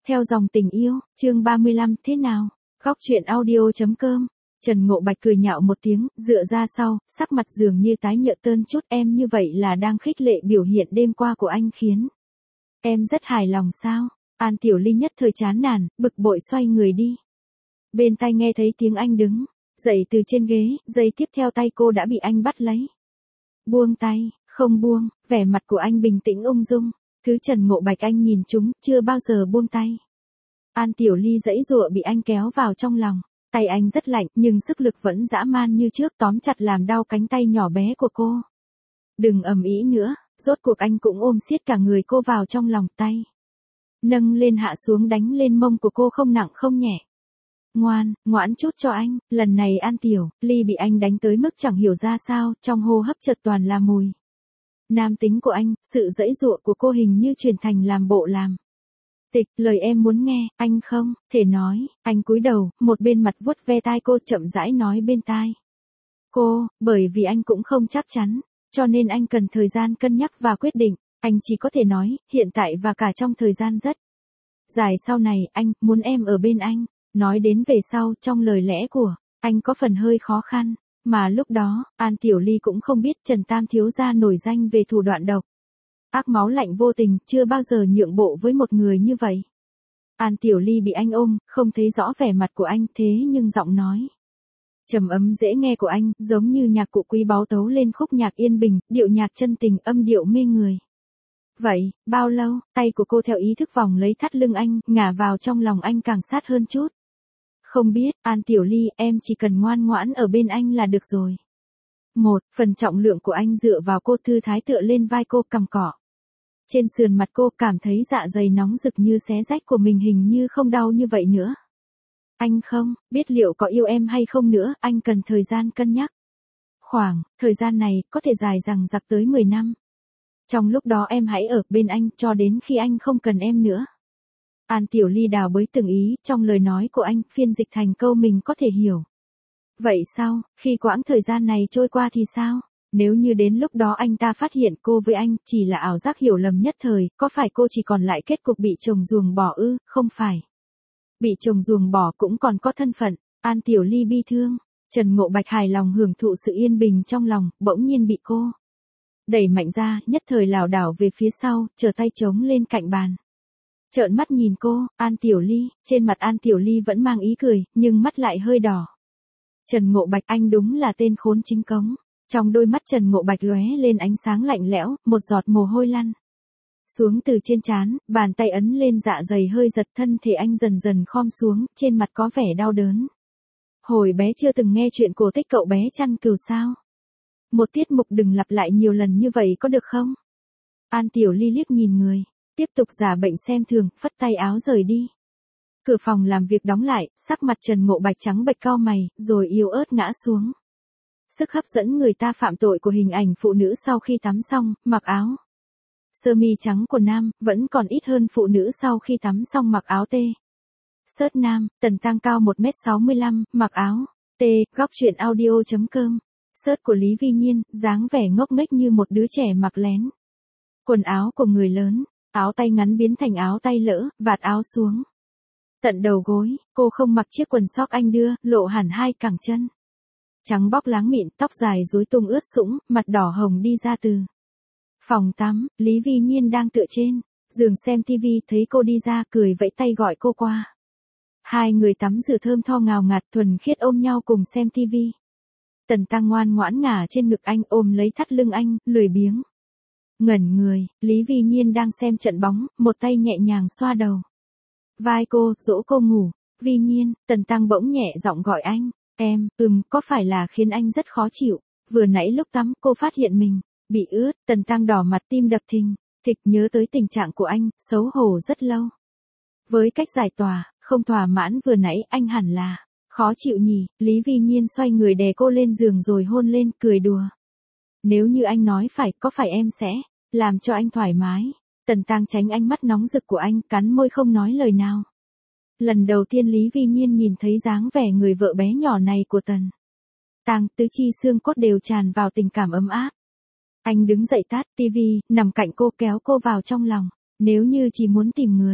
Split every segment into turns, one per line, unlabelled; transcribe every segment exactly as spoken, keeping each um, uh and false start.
Theo dòng tình yêu, chương ba mươi lăm thế nào? Góc truyện audio.com. Trần Ngộ Bạch cười nhạo một tiếng, dựa ra sau, sắc mặt dường như tái nhợt tơn chút. Em như vậy là đang khích lệ biểu hiện đêm qua của anh khiến em rất hài lòng sao? An Tiểu Ly nhất thời chán nản, bực bội xoay người đi. Bên tai nghe thấy tiếng anh đứng dậy từ trên ghế, giây tiếp theo tay cô đã bị anh bắt lấy. Buông tay, không buông, vẻ mặt của anh bình tĩnh ung dung. Thứ Trần Ngộ Bạch anh nhìn chúng, chưa bao giờ buông tay. An Tiểu Ly giãy giụa bị anh kéo vào trong lòng. Tay anh rất lạnh, nhưng sức lực vẫn dã man như trước, tóm chặt làm đau cánh tay nhỏ bé của cô. Đừng ầm ĩ nữa, rốt cuộc anh cũng ôm siết cả người cô vào trong lòng tay. Nâng lên hạ xuống đánh lên mông của cô không nặng không nhẹ. Ngoan, ngoãn chút cho anh, lần này An Tiểu Ly bị anh đánh tới mức chẳng hiểu ra sao, trong hô hấp chợt toàn là mùi nam tính của anh, sự giãy giụa của cô hình như chuyển thành làm bộ làm tịch, lời em muốn nghe, anh không thể nói. Anh cúi đầu, một bên mặt vuốt ve tai cô, chậm rãi nói bên tai cô, bởi vì anh cũng không chắc chắn, cho nên anh cần thời gian cân nhắc và quyết định. Anh chỉ có thể nói, hiện tại và cả trong thời gian rất dài sau này, anh muốn em ở bên anh. Nói đến về sau, trong lời lẽ của anh có phần hơi khó khăn. Mà lúc đó, An Tiểu Ly cũng không biết Trần Tam thiếu gia nổi danh về thủ đoạn độc ác, máu lạnh vô tình, chưa bao giờ nhượng bộ với một người như vậy. An Tiểu Ly bị anh ôm, không thấy rõ vẻ mặt của anh, thế nhưng giọng nói trầm ấm dễ nghe của anh, giống như nhạc cụ quý báu tấu lên khúc nhạc yên bình, điệu nhạc chân tình, âm điệu mê người. Vậy, bao lâu, tay của cô theo ý thức vòng lấy thắt lưng anh, ngả vào trong lòng anh càng sát hơn chút. Không biết, An Tiểu Ly, em chỉ cần ngoan ngoãn ở bên anh là được rồi. Một, phần trọng lượng của anh dựa vào cô, thư thái tựa lên vai cô, cằm cỏ trên sườn mặt cô, cảm thấy dạ dày nóng rực như xé rách của mình hình như không đau như vậy nữa. Anh không biết liệu có yêu em hay không nữa, anh cần thời gian cân nhắc. Khoảng thời gian này có thể dài dằng dặc tới mười năm. Trong lúc đó em hãy ở bên anh cho đến khi anh không cần em nữa. An Tiểu Ly đào bới từng ý trong lời nói của anh, phiên dịch thành câu mình có thể hiểu. Vậy sao, khi quãng thời gian này trôi qua thì sao? Nếu như đến lúc đó anh ta phát hiện cô với anh chỉ là ảo giác hiểu lầm nhất thời, có phải cô chỉ còn lại kết cục bị chồng ruồng bỏ ư? Không phải. Bị chồng ruồng bỏ cũng còn có thân phận. An Tiểu Ly bi thương. Trần Ngộ Bạch hài lòng hưởng thụ sự yên bình trong lòng, bỗng nhiên bị cô đẩy mạnh ra, nhất thời lảo đảo về phía sau, trở tay chống lên cạnh bàn. Trợn mắt nhìn cô, An Tiểu Ly, trên mặt An Tiểu Ly vẫn mang ý cười, nhưng mắt lại hơi đỏ. Trần Ngộ Bạch, anh đúng là tên khốn chính cống. Trong đôi mắt Trần Ngộ Bạch lóe lên ánh sáng lạnh lẽo, một giọt mồ hôi lăn xuống từ trên trán, bàn tay ấn lên dạ dày hơi giật, thân thể anh dần dần khom xuống, trên mặt có vẻ đau đớn. Hồi bé chưa từng nghe chuyện cổ tích cậu bé chăn cừu sao? Một tiết mục đừng lặp lại nhiều lần như vậy có được không? An Tiểu Ly liếc nhìn người, tiếp tục giả bệnh xem thường, phất tay áo rời đi. Cửa phòng làm việc đóng lại, sắc mặt Trần Ngộ Bạch trắng bệch cau mày, rồi yếu ớt ngã xuống. Sức hấp dẫn người ta phạm tội của hình ảnh phụ nữ sau khi tắm xong, mặc áo sơ mi trắng của nam, vẫn còn ít hơn phụ nữ sau khi tắm xong mặc áo tê xớt nam. Tần Tăng cao một mét sáu mươi lăm, mặc áo tê. Góc truyện audio.com. Xớt của Lý Vi Nhiên, dáng vẻ ngốc nghếch như một đứa trẻ mặc lén quần áo của người lớn, áo tay ngắn biến thành áo tay lỡ, vạt áo xuống tận đầu gối, cô không mặc chiếc quần sóc anh đưa, lộ hẳn hai cẳng chân trắng bóc láng mịn, tóc dài rối tung ướt sũng, mặt đỏ hồng đi ra từ phòng tắm. Lý Vi Nhiên đang tựa trên giường xem tivi, thấy cô đi ra, cười vẫy tay gọi cô qua. Hai người tắm rửa thơm tho ngào ngạt, thuần khiết ôm nhau cùng xem tivi. Tần Tăng ngoan ngoãn ngả trên ngực anh, ôm lấy thắt lưng anh, lười biếng ngẩn người. Lý Vi Nhiên đang xem trận bóng, một tay nhẹ nhàng xoa đầu vai cô, dỗ cô ngủ. Vi Nhiên, Tần Tăng bỗng nhẹ giọng gọi anh. Em, ừm, có phải là khiến anh rất khó chịu? Vừa nãy lúc tắm, cô phát hiện mình bị ướt. Tần Tăng đỏ mặt, tim đập thình thịch, nhớ tới tình trạng của anh, xấu hổ rất lâu. Với cách giải tỏa không thỏa mãn vừa nãy, anh hẳn là khó chịu nhỉ? Lý Vi Nhiên xoay người đè cô lên giường rồi hôn lên, cười đùa. Nếu như anh nói phải, có phải em sẽ làm cho anh thoải mái? Tần Tăng tránh ánh mắt nóng rực của anh, cắn môi không nói lời nào. Lần đầu tiên Lý Vi Nhiên nhìn thấy dáng vẻ người vợ bé nhỏ này của Tần Tăng, tứ chi xương cốt đều tràn vào tình cảm ấm áp. Anh đứng dậy tắt tivi, nằm cạnh cô, kéo cô vào trong lòng. Nếu như chỉ muốn tìm người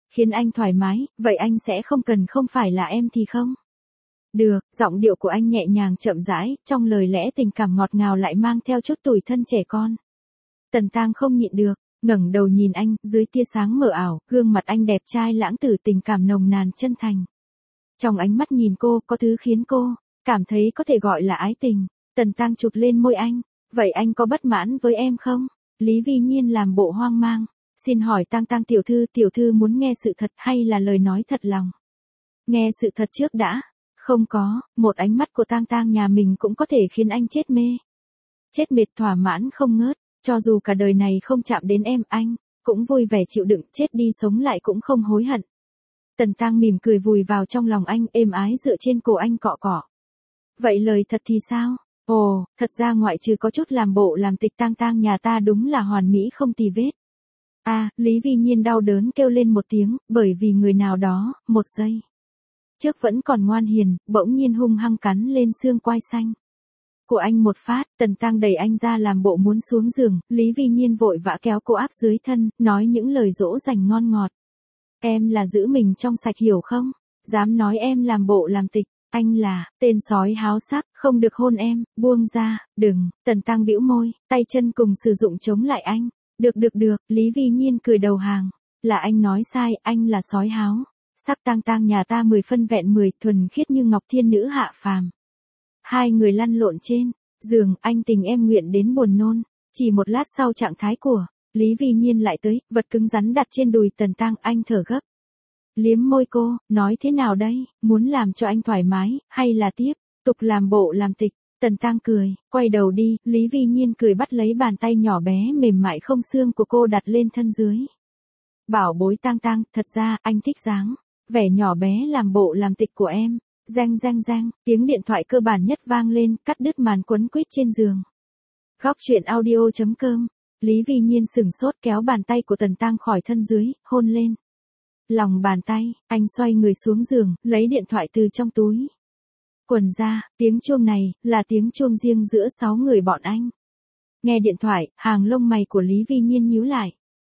khiến anh thoải mái, vậy anh sẽ không cần không phải là em thì không? Được, giọng điệu của anh nhẹ nhàng chậm rãi, trong lời lẽ tình cảm ngọt ngào lại mang theo chút tủi thân trẻ con. Tần Tang không nhịn được, ngẩng đầu nhìn anh, dưới tia sáng mờ ảo, gương mặt anh đẹp trai lãng tử tình cảm nồng nàn chân thành. Trong ánh mắt nhìn cô, có thứ khiến cô cảm thấy có thể gọi là ái tình. Tần Tang chụp lên môi anh, vậy anh có bất mãn với em không? Lý Vi Nhiên làm bộ hoang mang, xin hỏi Tang Tang tiểu thư, tiểu thư muốn nghe sự thật hay là lời nói thật lòng? Nghe sự thật trước đã. Không có, một ánh mắt của Tang Tang nhà mình cũng có thể khiến anh chết mê. Chết mệt thỏa mãn không ngớt, cho dù cả đời này không chạm đến em, anh cũng vui vẻ chịu đựng, chết đi sống lại cũng không hối hận. Tần Tang mỉm cười vùi vào trong lòng anh, êm ái dựa trên cổ anh cọ cọ. Vậy lời thật thì sao? Ồ, thật ra ngoại trừ có chút làm bộ làm tịch, Tang Tang nhà ta đúng là hoàn mỹ không tì vết. A, à, Lý Vi Nhiên đau đớn kêu lên một tiếng, bởi vì người nào đó, một giây trước vẫn còn ngoan hiền, bỗng nhiên hung hăng cắn lên xương quai xanh của anh một phát. Tần Tang đẩy anh ra làm bộ muốn xuống giường, Lý Vi Nhiên vội vã kéo cô áp dưới thân, nói những lời dỗ dành ngon ngọt. Em là giữ mình trong sạch hiểu không? Dám nói em làm bộ làm tịch, anh là tên sói háo sắc, không được hôn em, buông ra, đừng. Tần Tang bĩu môi, tay chân cùng sử dụng chống lại anh. Được được được, Lý Vi Nhiên cười đầu hàng. Là anh nói sai, anh là sói háo sắc. Tang Tang nhà ta mười phân vẹn mười, thuần khiết như ngọc thiên nữ hạ phàm. Hai người lăn lộn trên giường, anh tình em nguyện đến buồn nôn. Chỉ một lát sau trạng thái của Lý Vi Nhiên lại tới, vật cứng rắn đặt trên đùi Tần Tang, anh thở gấp. Liếm môi cô, nói thế nào đây, muốn làm cho anh thoải mái, hay là tiếp tục làm bộ làm tịch? Tần Tang cười, quay đầu đi, Lý Vi Nhiên cười bắt lấy bàn tay nhỏ bé mềm mại không xương của cô đặt lên thân dưới. Bảo bối Tang Tang, thật ra, anh thích dáng vẻ nhỏ bé làm bộ làm tịch của em. Reng reng reng, tiếng điện thoại cơ bản nhất vang lên, cắt đứt màn quấn quýt trên giường. Góc truyện audio chấm com. Lý Vi Nhiên sửng sốt kéo bàn tay của Tần Tang khỏi thân dưới, hôn lên lòng bàn tay, anh xoay người xuống giường, lấy điện thoại từ trong túi quần ra, tiếng chuông này, là tiếng chuông riêng giữa sáu người bọn anh. Nghe điện thoại, hàng lông mày của Lý Vi Nhiên nhíu lại.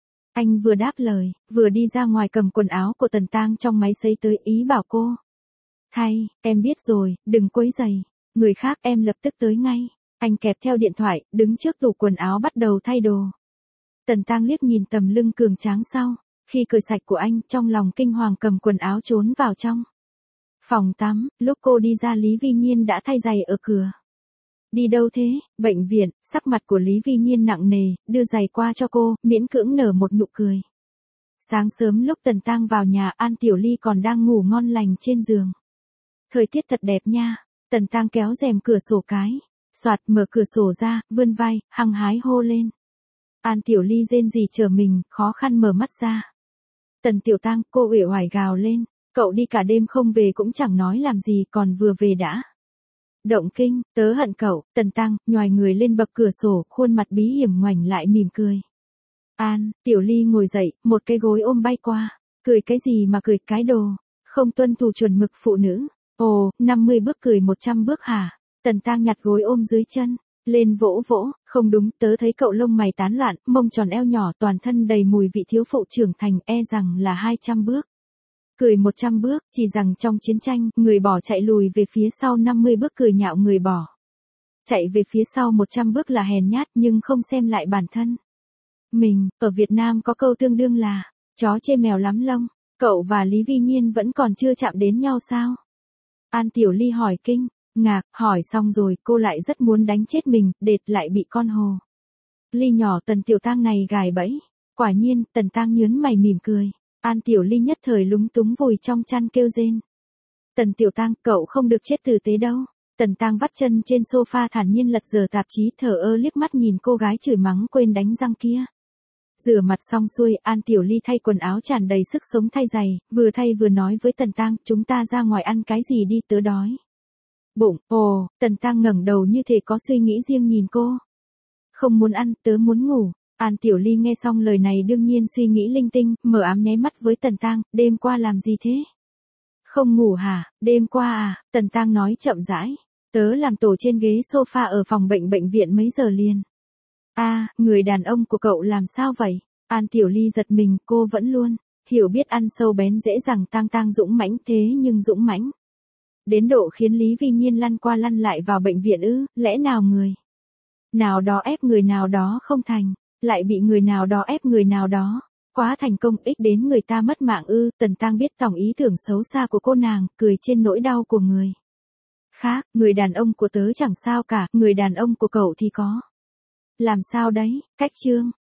Anh vừa đáp lời, vừa đi ra ngoài cầm quần áo của Tần Tang trong máy sấy tới, ý bảo cô thay, em biết rồi, đừng quấy rầy người khác, em lập tức tới ngay. Anh kẹp theo điện thoại, đứng trước tủ quần áo bắt đầu thay đồ. Tần Tang liếc nhìn tầm lưng cường tráng sau, khi cởi sạch của anh, trong lòng kinh hoàng cầm quần áo trốn vào trong phòng tắm. Lúc cô đi ra, Lý Vi Nhiên đã thay giày ở cửa. Đi đâu thế? Bệnh viện. Sắc mặt của Lý Vi Nhiên nặng nề, đưa giày qua cho cô, miễn cưỡng nở một nụ cười. Sáng sớm lúc Tần Tang vào nhà, An Tiểu Ly còn đang ngủ ngon lành trên giường. Thời tiết thật đẹp nha. Tần Tang kéo rèm cửa sổ cái, soạt mở cửa sổ ra, vươn vai, hăng hái hô lên. An Tiểu Ly rên rỉ trở mình, khó khăn mở mắt ra. Tần Tiểu Tang, cô uể oải gào lên, cậu đi cả đêm không về cũng chẳng nói làm gì, còn vừa về đã động kinh, tớ hận cậu. Tần Tang nhoài người lên bậc cửa sổ, khuôn mặt bí hiểm ngoảnh lại mỉm cười. An Tiểu Ly ngồi dậy, một cái gối ôm bay qua. Cười cái gì mà cười, cái đồ không tuân thủ chuẩn mực phụ nữ. Ồ, năm mươi bước cười một trăm bước hả? Tần Tang nhặt gối ôm dưới chân lên vỗ vỗ, không đúng, tớ thấy cậu lông mày tán loạn, mông tròn eo nhỏ, toàn thân đầy mùi vị thiếu phụ trưởng thành, e rằng là hai trăm bước. Cười một trăm bước, chỉ rằng trong chiến tranh, người bỏ chạy lùi về phía sau, năm mươi bước cười nhạo người bỏ chạy về phía sau một trăm bước là hèn nhát, nhưng không xem lại bản thân mình. Ở Việt Nam có câu tương đương là chó chê mèo lắm lông. Cậu và Lý Vi Nhiên vẫn còn chưa chạm đến nhau sao? An Tiểu Ly hỏi kinh ngạc, hỏi xong rồi, cô lại rất muốn đánh chết mình, đệt lại bị con hồ ly nhỏ Tần Tiểu Tang này gài bẫy. Quả nhiên, Tần Tang nhớn mày mỉm cười. An Tiểu Ly nhất thời lúng túng vùi trong chăn kêu rên. Tần Tiểu Tang, cậu không được chết tử tế đâu. Tần Tang vắt chân trên sofa thản nhiên lật dở tạp chí, thở ơ liếc mắt nhìn cô gái chửi mắng quên đánh răng kia. Rửa mặt xong xuôi, An Tiểu Ly thay quần áo tràn đầy sức sống thay giày, vừa thay vừa nói với Tần Tang, chúng ta ra ngoài ăn cái gì đi, tớ đói bụng. Ồ, Tần Tang ngẩng đầu như thể có suy nghĩ riêng nhìn cô. Không muốn ăn, tớ muốn ngủ. An Tiểu Ly nghe xong lời này đương nhiên suy nghĩ linh tinh, mở ám nháy mắt với Tần Tang, đêm qua làm gì thế? Không ngủ hả? Đêm qua à? Tần Tang nói chậm rãi. Tớ làm tổ trên ghế sofa ở phòng bệnh bệnh viện mấy giờ liền. A, à, người đàn ông của cậu làm sao vậy? An Tiểu Ly giật mình, cô vẫn luôn Hiểu biết ăn sâu bén dễ dàng tang tang dũng mãnh thế nhưng dũng mãnh. Đến độ khiến Lý Vi Nhiên lăn qua lăn lại vào bệnh viện ư, lẽ nào người nào đó ép người nào đó không thành, lại bị người nào đó ép người nào đó. Quá thành công ích đến người ta mất mạng ư, Tần Tăng biết tổng ý tưởng xấu xa của cô nàng, cười trên nỗi đau của người khác, người đàn ông của tớ chẳng sao cả, người đàn ông của cậu thì có. Làm sao đấy, cách chương.